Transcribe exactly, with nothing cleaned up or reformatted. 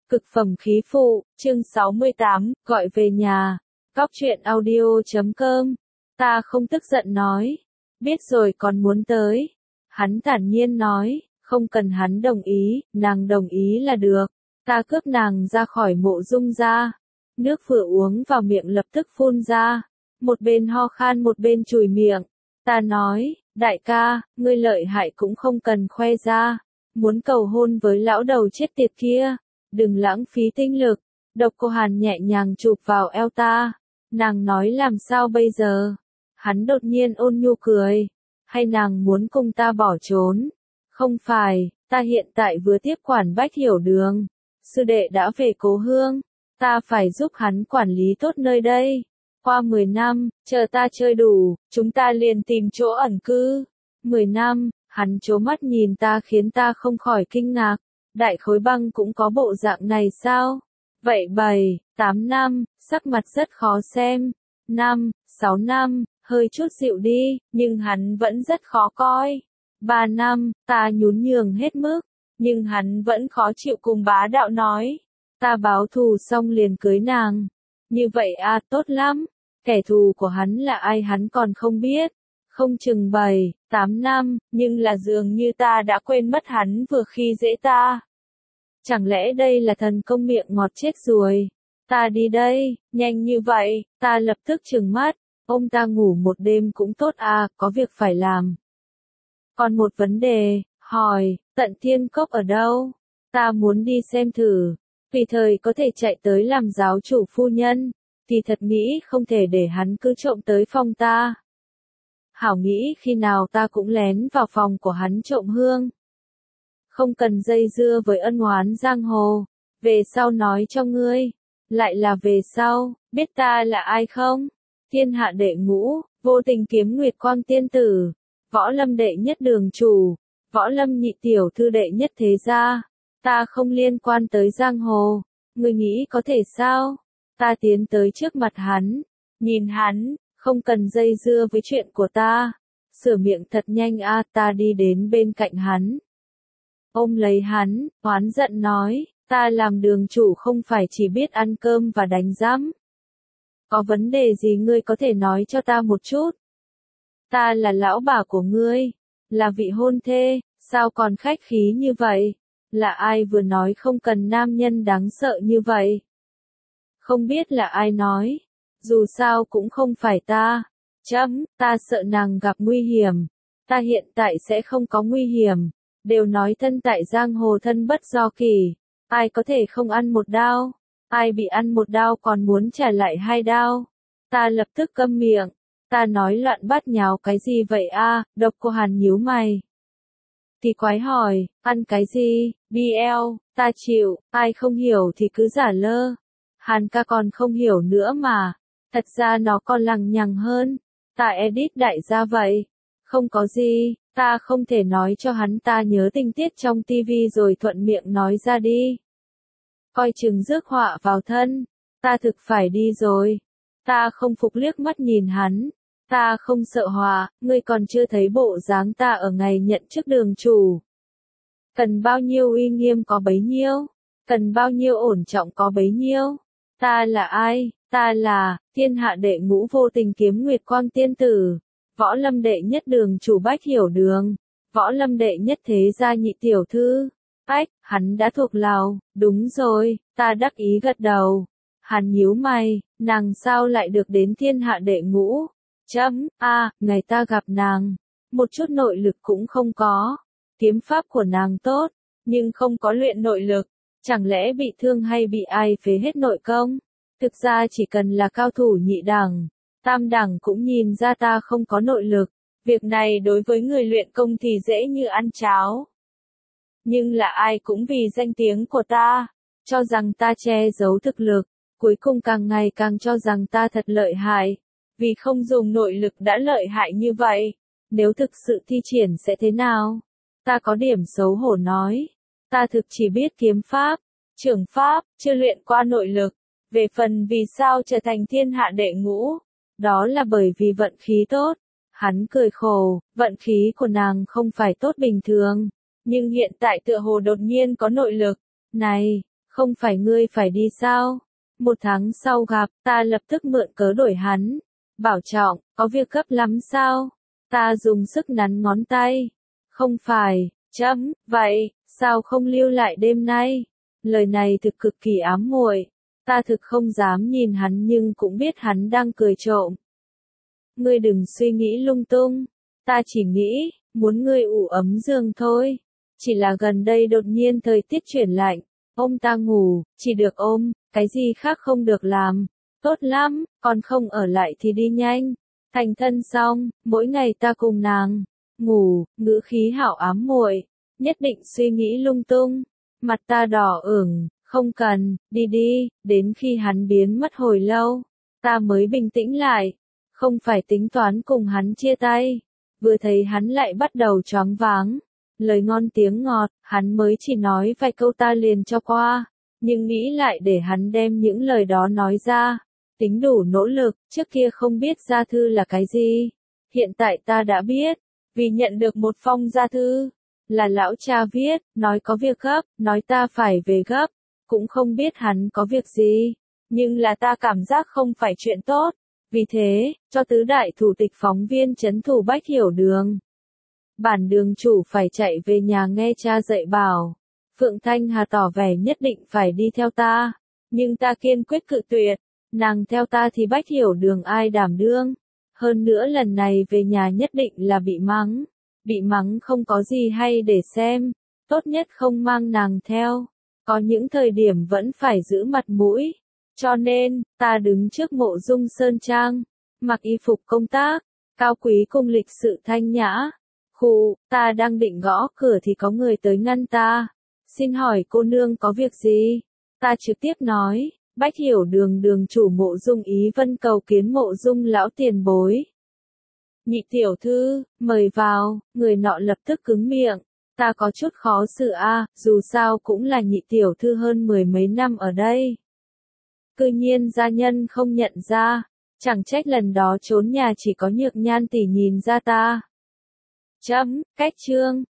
Cực phẩm khí phụ, chương sáu mươi tám, gọi về nhà. Cóc truyện audio chấm com. Ta không tức giận nói. Biết rồi còn muốn tới. Hắn thản nhiên nói, không cần hắn đồng ý, nàng đồng ý là được. Ta cướp nàng ra khỏi mộ dung ra. Nước vừa uống vào miệng lập tức phun ra. Một bên ho khan một bên chùi miệng. Ta nói, đại ca, ngươi lợi hại cũng không cần khoe ra. Muốn cầu hôn với lão đầu chết tiệt kia. Đừng lãng phí tinh lực. Độc Cô Hàn nhẹ nhàng chụp vào eo ta. Nàng nói làm sao bây giờ? Hắn đột nhiên ôn nhu cười. Hay nàng muốn cùng ta bỏ trốn? Không phải, ta hiện tại vừa tiếp quản Bách Hiểu Đường. Sư đệ đã về cố hương. Ta phải giúp hắn quản lý tốt nơi đây. Qua mười năm, chờ ta chơi đủ, chúng ta liền tìm chỗ ẩn cư. mười năm, hắn trố mắt nhìn ta khiến ta không khỏi kinh ngạc. Đại khối băng cũng có bộ dạng này sao? Vậy bảy, tám năm, sắc mặt rất khó xem. Năm, sáu năm, hơi chút dịu đi, nhưng hắn vẫn rất khó coi. Ba năm, ta nhún nhường hết mức, nhưng hắn vẫn khó chịu cùng bá đạo nói. Ta báo thù xong liền cưới nàng. Như vậy à, tốt lắm. Kẻ thù của hắn là ai hắn còn không biết. Không chừng bảy, tám năm, nhưng là dường như ta đã quên mất hắn vừa khi dễ ta. Chẳng lẽ đây là thần công miệng ngọt chết rồi? Ta đi đây, nhanh như vậy, ta lập tức trừng mắt. Ông ta ngủ một đêm cũng tốt à, có việc phải làm. Còn một vấn đề, hỏi, Tận Thiên Cốc ở đâu? Ta muốn đi xem thử. Tùy thời có thể chạy tới làm giáo chủ phu nhân. Thì thật nghĩ không thể để hắn cứ trộm tới phòng ta. Hảo nghĩ khi nào ta cũng lén vào phòng của hắn trộm hương. Không cần dây dưa với ân oán giang hồ. Về sau nói cho ngươi. Lại là về sau, biết ta là ai không? Thiên hạ đệ ngũ, Vô Tình Kiếm Nguyệt Quang tiên tử. Võ Lâm đệ nhất đường chủ. Võ Lâm nhị tiểu thư đệ nhất thế gia. Ta không liên quan tới giang hồ. Ngươi nghĩ có thể sao? Ta tiến tới trước mặt hắn. Nhìn hắn, không cần dây dưa với chuyện của ta. Sửa miệng thật nhanh a, ta đi đến bên cạnh hắn. Ôm lấy hắn, oán giận nói, ta làm đường chủ không phải chỉ biết ăn cơm và đánh giám. Có vấn đề gì ngươi có thể nói cho ta một chút? Ta là lão bà của ngươi, là vị hôn thê, sao còn khách khí như vậy? Là ai vừa nói không cần nam nhân đáng sợ như vậy? Không biết là ai nói, dù sao cũng không phải ta. Chấm, ta sợ nàng gặp nguy hiểm. Ta hiện tại sẽ không có nguy hiểm. Đều nói thân tại giang hồ thân bất do kỳ. Ai có thể không ăn một đao? Ai bị ăn một đao còn muốn trả lại hai đao? Ta lập tức câm miệng. Ta nói loạn bát nháo cái gì vậy a? Độc Cô Hàn nhíu mày. Thì quái hỏi, ăn cái gì? bê lờ, ta chịu, ai không hiểu thì cứ giả lơ. Hàn ca còn không hiểu nữa mà. Thật ra nó còn lằng nhằng hơn. Ta edit đại gia vậy. Không có gì, ta không thể nói cho hắn ta nhớ tình tiết trong tivi rồi thuận miệng nói ra đi. Coi chừng rước họa vào thân. Ta thực phải đi rồi. Ta không phục liếc mắt nhìn hắn. Ta không sợ họa, ngươi còn chưa thấy bộ dáng ta ở ngày nhận chức đường chủ. Cần bao nhiêu uy nghiêm có bấy nhiêu. Cần bao nhiêu ổn trọng có bấy nhiêu. Ta là ai? Ta là, thiên hạ đệ ngũ Vô Tình Kiếm Nguyệt Quang tiên tử. Võ Lâm đệ nhất đường chủ Bách Hiểu Đường. Võ Lâm đệ nhất thế gia nhị tiểu thư. Ách, hắn đã thuộc lào, đúng rồi, ta đắc ý gật đầu. Hắn nhíu mày, nàng sao lại được đến thiên hạ đệ ngũ? Chấm, a, à, ngày ta gặp nàng, một chút nội lực cũng không có. Kiếm pháp của nàng tốt, nhưng không có luyện nội lực. Chẳng lẽ bị thương hay bị ai phế hết nội công? Thực ra chỉ cần là cao thủ nhị đẳng, tam đẳng cũng nhìn ra ta không có nội lực. Việc này đối với người luyện công thì dễ như ăn cháo. Nhưng là ai cũng vì danh tiếng của ta, cho rằng ta che giấu thực lực, cuối cùng càng ngày càng cho rằng ta thật lợi hại. Vì không dùng nội lực đã lợi hại như vậy, nếu thực sự thi triển sẽ thế nào? Ta có điểm xấu hổ nói, ta thực chỉ biết kiếm pháp, trưởng pháp, chưa luyện qua nội lực. Về phần vì sao trở thành thiên hạ đệ ngũ, đó là bởi vì vận khí tốt. Hắn cười khổ, vận khí của nàng không phải tốt bình thường, nhưng hiện tại tựa hồ đột nhiên có nội lực. Này, Không phải ngươi phải đi sao? Một tháng sau gặp, ta lập tức mượn cớ đổi hắn. Bảo trọng, có việc gấp lắm sao? Ta dùng sức nắn ngón tay. Không phải, chấm, vậy, sao không lưu lại đêm nay? Lời này thực cực kỳ ám muội. Ta thực không dám nhìn hắn nhưng cũng biết hắn đang cười trộm. Ngươi đừng suy nghĩ lung tung. Ta chỉ nghĩ, muốn ngươi ủ ấm giường thôi. Chỉ là gần đây đột nhiên thời tiết chuyển lạnh. Ôm ta ngủ, chỉ được ôm, cái gì khác không được làm. Tốt lắm, còn không ở lại thì đi nhanh. Thành thân xong, mỗi ngày ta cùng nàng. Ngủ, ngữ khí hảo ám muội. Nhất định suy nghĩ lung tung. Mặt ta đỏ ửng, không cần, đi đi, đến khi hắn biến mất hồi lâu. Ta mới bình tĩnh lại. Không phải tính toán cùng hắn chia tay. Vừa thấy hắn lại bắt đầu choáng váng. Lời ngon tiếng ngọt, hắn mới chỉ nói vài câu ta liền cho qua. Nhưng nghĩ lại để hắn đem những lời đó nói ra. Tính đủ nỗ lực, trước kia không biết gia thư là cái gì. Hiện tại ta đã biết, vì nhận được một phong gia thư. Là lão cha viết, nói có việc gấp, nói ta phải về gấp. Cũng không biết hắn có việc gì. Nhưng là ta cảm giác không phải chuyện tốt. Vì thế, cho tứ đại thủ tịch phóng viên trấn thủ Bách Hiểu Đường. Bản đường chủ phải chạy về nhà nghe cha dạy bảo. Phượng Thanh Hà tỏ vẻ nhất định phải đi theo ta. Nhưng ta kiên quyết cự tuyệt. Nàng theo ta thì Bách Hiểu Đường ai đảm đương. Hơn nữa lần này về nhà nhất định là bị mắng. Bị mắng không có gì hay để xem. Tốt nhất không mang nàng theo. Có những thời điểm vẫn phải giữ mặt mũi. Cho nên, ta đứng trước mộ dung sơn trang. Mặc y phục công tác. Cao quý cung lịch sự thanh nhã. Khụ, ta đang định gõ cửa thì có người tới ngăn ta. Xin hỏi cô nương có việc gì? Ta trực tiếp nói, Bách Hiểu Đường đường chủ mộ dung Ý Vân cầu kiến mộ dung lão tiền bối. Nhị tiểu thư, mời vào, người nọ lập tức cứng miệng. Ta có chút khó xử a, dù sao cũng là nhị tiểu thư hơn mười mấy năm ở đây. Cư nhiên gia nhân không nhận ra, chẳng trách lần đó trốn nhà chỉ có Nhược Nhan tỷ nhìn ra ta. Chấm, cách chương.